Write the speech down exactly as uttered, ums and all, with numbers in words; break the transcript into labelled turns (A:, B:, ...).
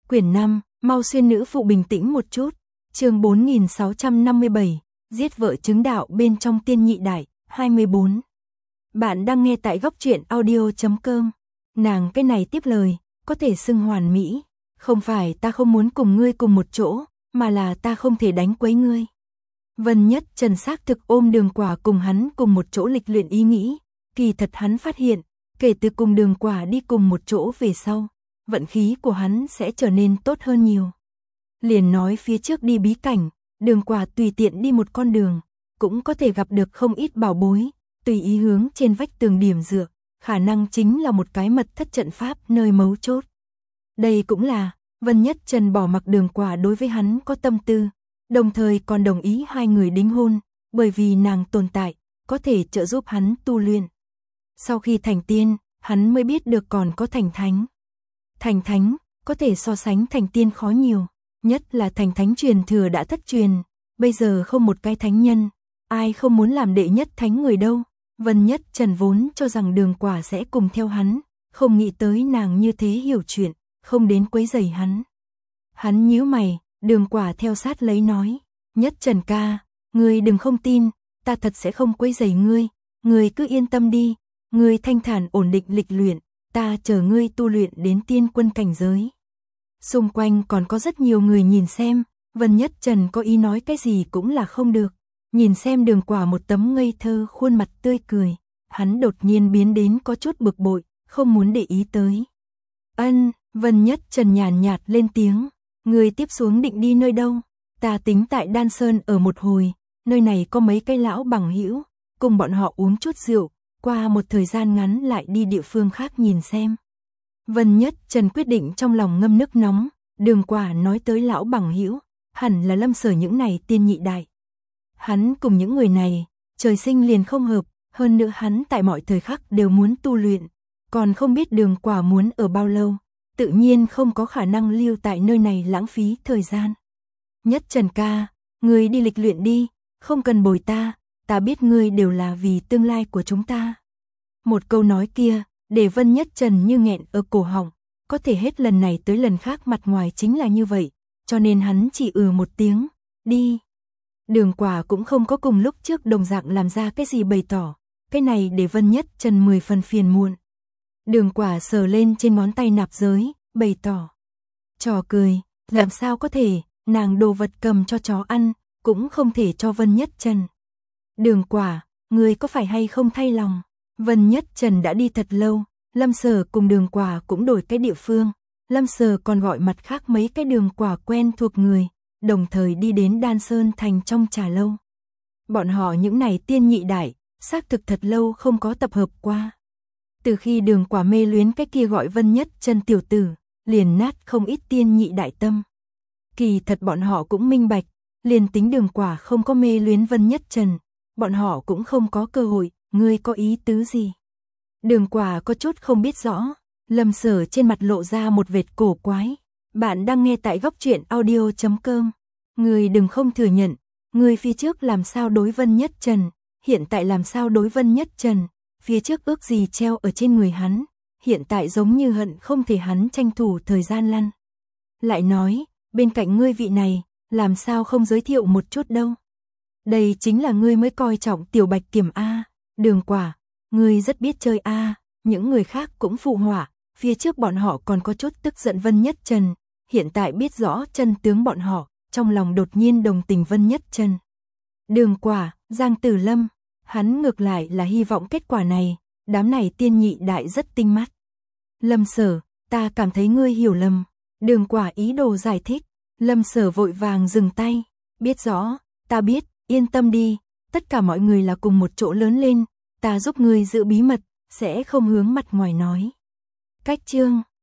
A: Quyển năm, mau xuyên nữ phụ bình tĩnh một chút. Chương bốn nghìn sáu trăm năm mươi bảy, giết vợ chứng đạo bên trong tiên nhị đại, hai mươi bốn. Bạn đang nghe tại góc truyện audio chấm com. Nàng cái này tiếp lời, có thể xưng hoàn mỹ. Không phải ta không muốn cùng ngươi cùng một chỗ, mà là ta không thể đánh quấy ngươi. Vân Nhất Trần xác thực ôm Đường Quả cùng hắn cùng một chỗ lịch luyện ý nghĩ. Kỳ thật hắn phát hiện, kể từ cùng Đường Quả đi cùng một chỗ về sau, vận khí của hắn sẽ trở nên tốt hơn nhiều. Liền nói phía trước đi bí cảnh, Đường Quả tùy tiện đi một con đường, cũng có thể gặp được không ít bảo bối, tùy ý hướng trên vách tường điểm dựa, khả năng chính là một cái mật thất trận pháp nơi mấu chốt. Đây cũng là, Vân Nhất Trần bỏ mặc Đường Quả đối với hắn có tâm tư, đồng thời còn đồng ý hai người đính hôn, bởi vì nàng tồn tại, có thể trợ giúp hắn tu luyện. Sau khi thành tiên, hắn mới biết được còn có thành thánh. Thành thánh, có thể so sánh thành tiên khó nhiều, nhất là thành thánh truyền thừa đã thất truyền, bây giờ không một cái thánh nhân, ai không muốn làm đệ nhất thánh người đâu. Vân Nhất Trần vốn cho rằng Đường Quả sẽ cùng theo hắn, không nghĩ tới nàng như thế hiểu chuyện, không đến quấy rầy hắn. Hắn nhíu mày, Đường Quả theo sát lấy nói, Nhất Trần ca, ngươi đừng không tin, ta thật sẽ không quấy rầy ngươi, ngươi cứ yên tâm đi, ngươi thanh thản ổn định lịch luyện, ta chờ ngươi tu luyện đến tiên quân cảnh giới. Xung quanh còn có rất nhiều người nhìn xem, Vân Nhất Trần có ý nói cái gì cũng là không được. Nhìn xem Đường Quả một tấm ngây thơ khuôn mặt tươi cười, hắn đột nhiên biến đến có chút bực bội, không muốn để ý tới. Ân, Vân Nhất Trần nhàn nhạt lên tiếng, người tiếp xuống định đi nơi đâu? Ta tính tại Đan Sơn ở một hồi, nơi này có mấy cái lão bằng hữu, cùng bọn họ uống chút rượu, qua một thời gian ngắn lại đi địa phương khác nhìn xem. Vân Nhất Trần quyết định trong lòng ngâm nước nóng, Đường Quả nói tới lão bằng hữu, hẳn là Lâm Sở những này tiên nhị đại. Hắn cùng những người này, trời sinh liền không hợp, hơn nữa hắn tại mọi thời khắc đều muốn tu luyện, còn không biết Đường Quả muốn ở bao lâu, tự nhiên không có khả năng lưu tại nơi này lãng phí thời gian. Nhất Trần ca, ngươi đi lịch luyện đi, không cần bồi ta, ta biết ngươi đều là vì tương lai của chúng ta. Một câu nói kia, để Vân Nhất Trần như nghẹn ở cổ họng, có thể hết lần này tới lần khác mặt ngoài chính là như vậy, cho nên hắn chỉ ừ một tiếng, đi. Đường Quả cũng không có cùng lúc trước đồng dạng làm ra cái gì bày tỏ, cái này để Vân Nhất Trần mười phần phiền muộn. Đường Quả sờ lên trên ngón tay nạp giới, bày tỏ. Trò cười, làm sao có thể, nàng đồ vật cầm cho chó ăn, cũng không thể cho Vân Nhất Trần. Đường Quả, người có phải hay không thay lòng? Vân Nhất Trần đã đi thật lâu, Lâm Sở cùng Đường Quả cũng đổi cái địa phương, Lâm Sở còn gọi mặt khác mấy cái Đường Quả quen thuộc người, đồng thời đi đến Đan Sơn thành trong trà lâu. Bọn họ những này tiên nhị đại, xác thực thật lâu không có tập hợp qua. Từ khi Đường Quả mê luyến cái kia gọi Vân Nhất Trần tiểu tử, liền nát không ít tiên nhị đại tâm. Kỳ thật bọn họ cũng minh bạch, liền tính Đường Quả không có mê luyến Vân Nhất Trần, bọn họ cũng không có cơ hội, ngươi có ý tứ gì? Đường Quả có chút không biết rõ, Lâm Sở trên mặt lộ ra một vệt cổ quái. Bạn đang nghe tại góc truyện audio chấm com. Ngươi đừng không thừa nhận, ngươi phía trước làm sao đối Vân Nhất Trần, hiện tại làm sao đối Vân Nhất Trần, phía trước ước gì treo ở trên người hắn, hiện tại giống như hận không thể hắn tranh thủ thời gian lăn. Lại nói, bên cạnh ngươi vị này, làm sao không giới thiệu một chút đâu. Đây chính là ngươi mới coi trọng tiểu Bạch Kiểm A, Đường Quả, ngươi rất biết chơi A, những người khác cũng phụ họa, phía trước bọn họ còn có chút tức giận Vân Nhất Trần, hiện tại biết rõ chân tướng bọn họ, trong lòng đột nhiên đồng tình Vân Nhất Trần. Đường Quả, Giang Tử Lâm, hắn ngược lại là hy vọng kết quả này, đám này tiên nhị đại rất tinh mắt. Lâm Sở, ta cảm thấy ngươi hiểu lầm. Đường Quả ý đồ giải thích, Lâm Sở vội vàng dừng tay, biết rõ, ta biết, yên tâm đi, tất cả mọi người là cùng một chỗ lớn lên, ta giúp ngươi giữ bí mật, sẽ không hướng mặt ngoài nói. Cách chương